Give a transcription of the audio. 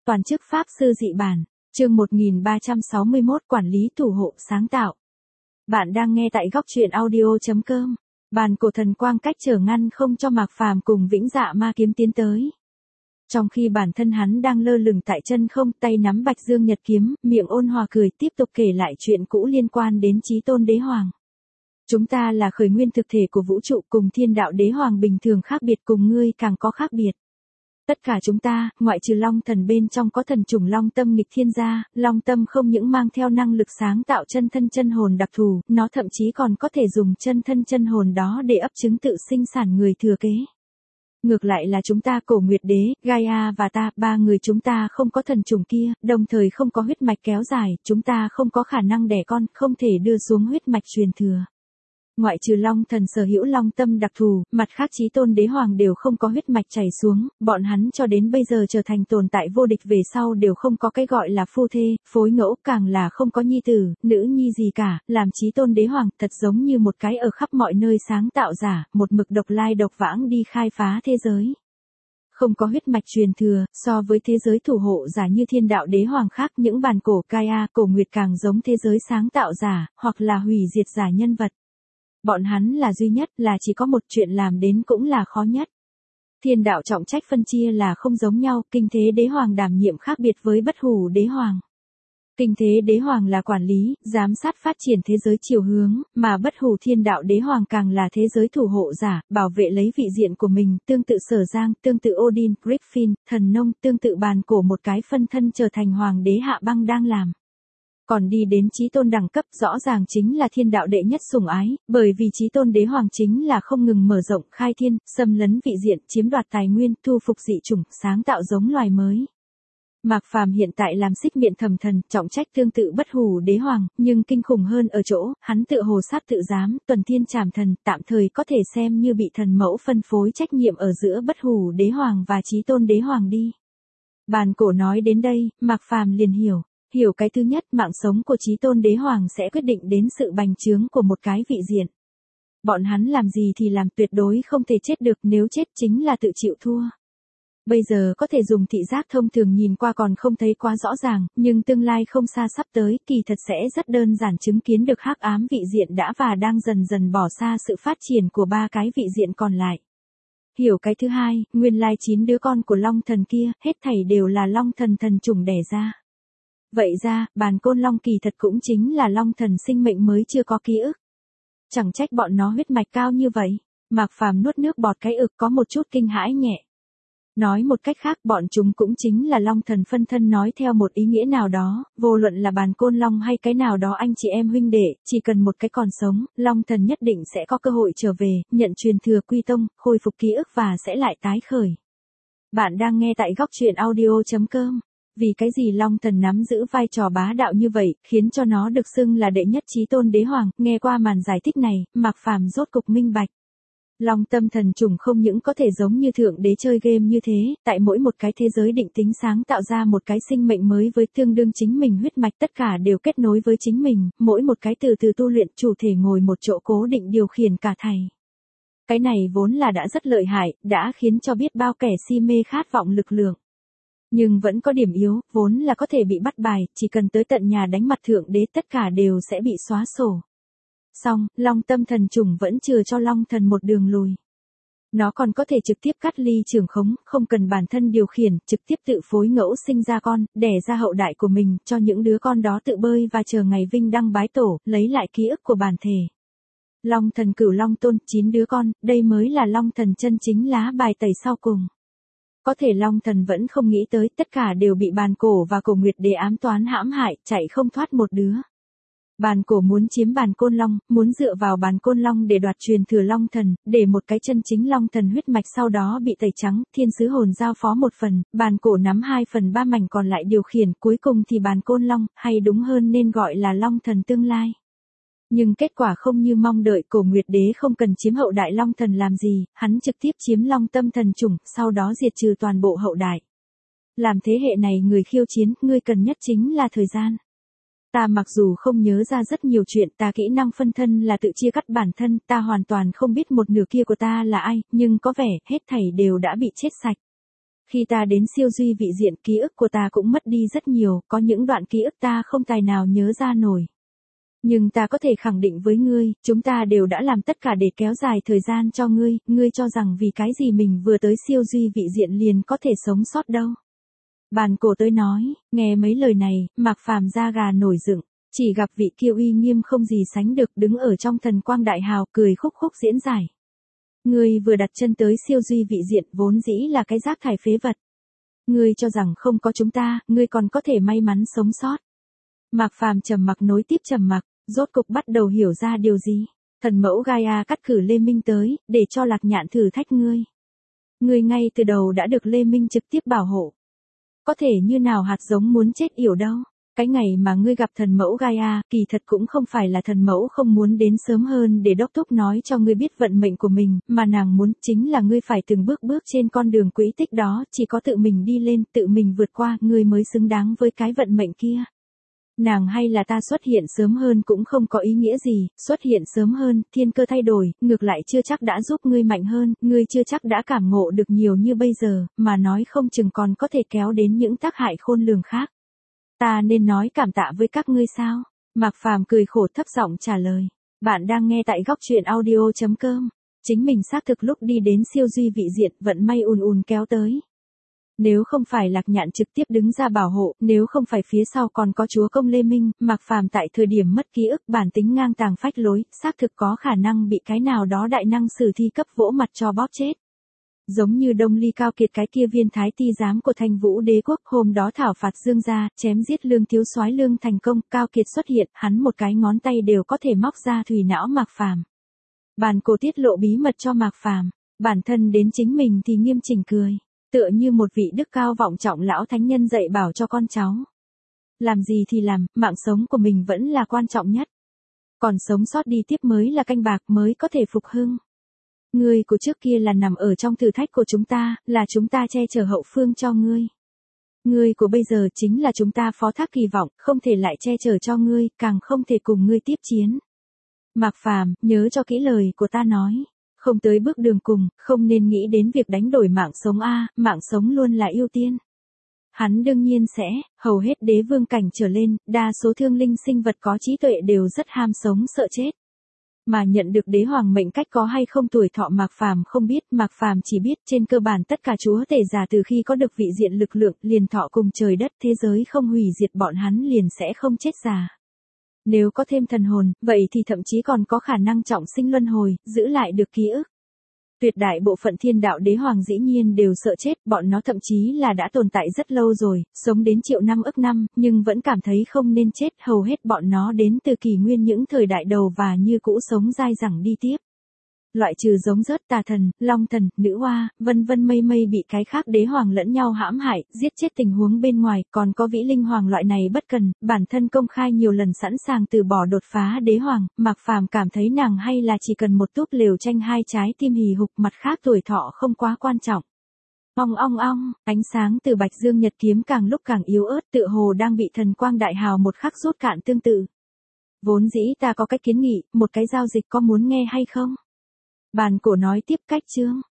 Toàn chức Pháp sư dị bản, chương 1361 Quản lý thủ hộ sáng tạo. Bạn đang nghe tại góc truyện audio.com. Bàn cổ thần quang cách trở ngăn không cho Mạc Phàm cùng Vĩnh Dạ Ma kiếm tiến tới. Trong khi bản thân hắn đang lơ lửng tại chân không, tay nắm Bạch Dương Nhật kiếm, miệng ôn hòa cười tiếp tục kể lại chuyện cũ liên quan đến Chí Tôn Đế Hoàng. Chúng ta là khởi nguyên thực thể của vũ trụ, cùng Thiên Đạo Đế Hoàng bình thường khác biệt, cùng ngươi càng có khác biệt. Tất cả chúng ta, ngoại trừ Long Thần bên trong có thần chủng Long Tâm nghịch thiên gia, Long Tâm không những mang theo năng lực sáng tạo chân thân chân hồn đặc thù, nó thậm chí còn có thể dùng chân thân chân hồn đó để ấp trứng tự sinh sản người thừa kế. Ngược lại là chúng ta Cổ Nguyệt Đế, Gaia và ta, ba người chúng ta không có thần chủng kia, đồng thời không có huyết mạch kéo dài, chúng ta không có khả năng đẻ con, không thể đưa xuống huyết mạch truyền thừa. Ngoại trừ Long Thần sở hữu Long Tâm đặc thù, mặt khác Chí Tôn Đế Hoàng đều không có huyết mạch chảy xuống, bọn hắn cho đến bây giờ trở thành tồn tại vô địch, về sau đều không có cái gọi là phu thê, phối ngẫu, càng là không có nhi tử, nữ nhi gì cả, làm Chí Tôn Đế Hoàng thật giống như một cái ở khắp mọi nơi sáng tạo giả, một mực độc lai độc vãng đi khai phá thế giới. Không có huyết mạch truyền thừa, so với thế giới thủ hộ giả như Thiên Đạo Đế Hoàng khác, những bàn cổ Gaia, Cổ Nguyệt càng giống thế giới sáng tạo giả, hoặc là hủy diệt giả nhân vật. Bọn hắn là duy nhất, là chỉ có một chuyện làm đến cũng là khó nhất. Thiên đạo trọng trách phân chia là không giống nhau, Kinh Thế Đế Hoàng đảm nhiệm khác biệt với Bất Hủ Đế Hoàng. Kinh Thế Đế Hoàng là quản lý, giám sát phát triển thế giới chiều hướng, mà Bất Hủ Thiên Đạo Đế Hoàng càng là thế giới thủ hộ giả, bảo vệ lấy vị diện của mình, tương tự Sở Giang, tương tự Odin, Griffin, Thần Nông, tương tự bàn cổ một cái phân thân trở thành Hoàng đế Hạ Băng đang làm. Còn đi đến Chí Tôn đẳng cấp, rõ ràng chính là thiên đạo đệ nhất sủng ái, bởi vì Chí Tôn Đế Hoàng chính là không ngừng mở rộng, khai thiên, xâm lấn vị diện, chiếm đoạt tài nguyên, thu phục dị chủng, sáng tạo giống loài mới. Mạc Phàm hiện tại làm xích miệng thầm thần, trọng trách tương tự Bất Hủ Đế Hoàng, nhưng kinh khủng hơn ở chỗ, hắn tự hồ sát tự giám, tuần thiên trảm thần, tạm thời có thể xem như bị thần mẫu phân phối trách nhiệm ở giữa Bất Hủ Đế Hoàng và Chí Tôn Đế Hoàng đi. Bàn cổ nói đến đây, Mạc Phàm liền hiểu. Hiểu cái thứ nhất, mạng sống của Chí Tôn Đế Hoàng sẽ quyết định đến sự bành trướng của một cái vị diện. Bọn hắn làm gì thì làm, tuyệt đối không thể chết được, nếu chết chính là tự chịu thua. Bây giờ có thể dùng thị giác thông thường nhìn qua còn không thấy quá rõ ràng, nhưng tương lai không xa sắp tới, kỳ thật sẽ rất đơn giản chứng kiến được hắc ám vị diện đã và đang dần dần bỏ xa sự phát triển của ba cái vị diện còn lại. Hiểu cái thứ hai, nguyên lai 9 đứa con của Long Thần kia, hết thảy đều là Long Thần thần chủng đẻ ra. Vậy ra, bàn côn long kỳ thật cũng chính là Long Thần sinh mệnh mới chưa có ký ức. Chẳng trách bọn nó huyết mạch cao như vậy. Mạc Phàm nuốt nước bọt cái ực, có một chút kinh hãi nhẹ. Nói một cách khác, bọn chúng cũng chính là Long Thần phân thân, nói theo một ý nghĩa nào đó, vô luận là bàn côn long hay cái nào đó anh chị em huynh đệ, chỉ cần một cái còn sống, Long Thần nhất định sẽ có cơ hội trở về, nhận truyền thừa quy tông, khôi phục ký ức và sẽ lại tái khởi. Bạn đang nghe tại góc truyện audio.com. Vì cái gì Long Thần nắm giữ vai trò bá đạo như vậy, khiến cho nó được xưng là đệ nhất Chí Tôn Đế Hoàng, nghe qua màn giải thích này, Mạc Phàm rốt cục minh bạch. Long Tâm thần trùng không những có thể giống như thượng đế chơi game như thế, tại mỗi một cái thế giới định tính sáng tạo ra một cái sinh mệnh mới với tương đương chính mình huyết mạch, tất cả đều kết nối với chính mình, mỗi một cái từ từ tu luyện, chủ thể ngồi một chỗ cố định điều khiển cả thảy. Cái này vốn là đã rất lợi hại, đã khiến cho biết bao kẻ si mê khát vọng lực lượng. Nhưng vẫn có điểm yếu, vốn là có thể bị bắt bài, chỉ cần tới tận nhà đánh mặt thượng đế tất cả đều sẽ bị xóa sổ. Xong, Long Tâm thần trùng vẫn chừa cho Long Thần một đường lùi. Nó còn có thể trực tiếp cắt ly trưởng khống, không cần bản thân điều khiển, trực tiếp tự phối ngẫu sinh ra con, đẻ ra hậu đại của mình, cho những đứa con đó tự bơi và chờ ngày vinh đăng bái tổ, lấy lại ký ức của bản thể. Long Thần Cửu Long Tôn, 9 đứa con, đây mới là Long Thần chân chính, lá bài tẩy sau cùng. Có thể Long Thần vẫn không nghĩ tới, tất cả đều bị bàn cổ và Cổ Nguyệt Đế ám toán hãm hại, chạy không thoát một đứa. Bàn cổ muốn chiếm bàn côn long, muốn dựa vào bàn côn long để đoạt truyền thừa Long Thần, để một cái chân chính Long Thần huyết mạch sau đó bị tẩy trắng, thiên sứ hồn giao phó một phần, bàn cổ nắm 2/3 mảnh còn lại điều khiển, cuối cùng thì bàn côn long, hay đúng hơn nên gọi là Long Thần tương lai. Nhưng kết quả không như mong đợi, Cổ Nguyệt Đế không cần chiếm hậu đại Long Thần làm gì, hắn trực tiếp chiếm Long Tâm thần chủng, sau đó diệt trừ toàn bộ hậu đại. Làm thế hệ này người khiêu chiến, ngươi cần nhất chính là thời gian. Ta mặc dù không nhớ ra rất nhiều chuyện, ta kỹ năng phân thân là tự chia cắt bản thân, ta hoàn toàn không biết một nửa kia của ta là ai, nhưng có vẻ, hết thảy đều đã bị chết sạch. Khi ta đến siêu duy vị diện, ký ức của ta cũng mất đi rất nhiều, có những đoạn ký ức ta không tài nào nhớ ra nổi. Nhưng ta có thể khẳng định với ngươi, chúng ta đều đã làm tất cả để kéo dài thời gian cho ngươi, ngươi cho rằng vì cái gì mình vừa tới siêu duy vị diện liền có thể sống sót đâu. Bàn cổ tới nói, nghe mấy lời này, Mạc Phàm da gà nổi dựng, chỉ gặp vị kia uy nghiêm không gì sánh được đứng ở trong thần quang đại hào cười khúc khúc diễn giải. Ngươi vừa đặt chân tới siêu duy vị diện vốn dĩ là cái rác thải phế vật. Ngươi cho rằng không có chúng ta, ngươi còn có thể may mắn sống sót. Mạc Phàm trầm mặc nối tiếp trầm mặc, rốt cục bắt đầu hiểu ra điều gì. Thần mẫu Gaia cắt cử Lê Minh tới, để cho Lạc Nhạn thử thách ngươi. Ngươi ngay từ đầu đã được Lê Minh trực tiếp bảo hộ. Có thể như nào hạt giống muốn chết yểu đâu. Cái ngày mà ngươi gặp thần mẫu Gaia, kỳ thật cũng không phải là thần mẫu không muốn đến sớm hơn để đốc thúc nói cho ngươi biết vận mệnh của mình, mà nàng muốn chính là ngươi phải từng bước bước trên con đường quỹ tích đó, chỉ có tự mình đi lên, tự mình vượt qua, ngươi mới xứng đáng với cái vận mệnh kia. Nàng hay là ta xuất hiện sớm hơn cũng không có ý nghĩa gì, xuất hiện sớm hơn, thiên cơ thay đổi, ngược lại chưa chắc đã giúp ngươi mạnh hơn, ngươi chưa chắc đã cảm ngộ được nhiều như bây giờ, mà nói không chừng còn có thể kéo đến những tác hại khôn lường khác. Ta nên nói cảm tạ với các ngươi sao? Mạc Phàm cười khổ thấp giọng trả lời. Bạn đang nghe tại góc truyện audio.com. Chính mình xác thực lúc đi đến siêu duy vị diện vận may ùn ùn kéo tới. Nếu không phải Lạc Nhạn trực tiếp đứng ra bảo hộ, nếu không phải phía sau còn có chúa công Lê Minh, Mạc Phàm tại thời điểm mất ký ức bản tính ngang tàng phách lối, xác thực có khả năng bị cái nào đó đại năng sử thi cấp vỗ mặt cho bóp chết. Giống như Đông Ly Cao Kiệt cái kia viên thái ti giám của Thanh Vũ Đế quốc, hôm đó thảo phạt Dương gia, chém giết Lương thiếu soái Lương thành công, Cao Kiệt xuất hiện, hắn một cái ngón tay đều có thể móc ra thùy não Mạc Phàm. Bàn cổ tiết lộ bí mật cho Mạc Phàm, bản thân đến chính mình thì nghiêm chỉnh cười, tựa như một vị đức cao vọng trọng lão thánh nhân dạy bảo cho con cháu. Làm gì thì làm, mạng sống của mình vẫn là quan trọng nhất. Còn sống sót đi tiếp mới là canh bạc, mới có thể phục hưng. Ngươi của trước kia là nằm ở trong thử thách của chúng ta, là chúng ta che chở hậu phương cho ngươi. Ngươi của bây giờ chính là chúng ta phó thác kỳ vọng, không thể lại che chở cho ngươi, càng không thể cùng ngươi tiếp chiến. Mạc Phàm, nhớ cho kỹ lời của ta nói. Không tới bước đường cùng, không nên nghĩ đến việc đánh đổi mạng sống mạng sống luôn là ưu tiên. Hắn đương nhiên sẽ, hầu hết đế vương cảnh trở lên, đa số thương linh sinh vật có trí tuệ đều rất ham sống sợ chết. Mà nhận được đế hoàng mệnh cách có hay không tuổi thọ Mạc Phàm không biết, Mạc Phàm chỉ biết trên cơ bản tất cả chúa tể già từ khi có được vị diện lực lượng liền thọ cùng trời đất, thế giới không hủy diệt bọn hắn liền sẽ không chết già. Nếu có thêm thần hồn, vậy thì thậm chí còn có khả năng trọng sinh luân hồi, giữ lại được ký ức. Tuyệt đại bộ phận thiên đạo đế hoàng dĩ nhiên đều sợ chết, bọn nó thậm chí là đã tồn tại rất lâu rồi, sống đến triệu năm ức năm, nhưng vẫn cảm thấy không nên chết, hầu hết bọn nó đến từ kỷ nguyên những thời đại đầu và như cũ sống dai dẳng đi tiếp. Loại trừ giống rớt tà thần, long thần, nữ oa, vân vân mây mây bị cái khác đế hoàng lẫn nhau hãm hại, giết chết tình huống bên ngoài, còn có vĩ linh hoàng loại này bất cần, bản thân công khai nhiều lần sẵn sàng từ bỏ đột phá đế hoàng, Mạc Phàm cảm thấy nàng hay là chỉ cần một túp lều tranh hai trái tim hì hục, mặt khác tuổi thọ không quá quan trọng. Ong ong ong, ánh sáng từ Bạch Dương Nhật kiếm càng lúc càng yếu ớt, tựa hồ đang bị thần quang đại hào một khắc rút cạn tương tự. Vốn dĩ ta có cách kiến nghị, một cái giao dịch có muốn nghe hay không? Bàn cổ nói tiếp cách chương.